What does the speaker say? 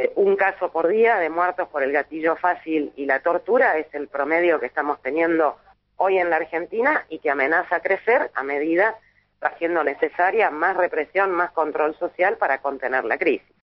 un caso por día de muertos por el gatillo fácil y la tortura es el promedio que estamos teniendo hoy en la Argentina y que amenaza a crecer a medida va siendo necesaria más represión, más control social para contener la crisis.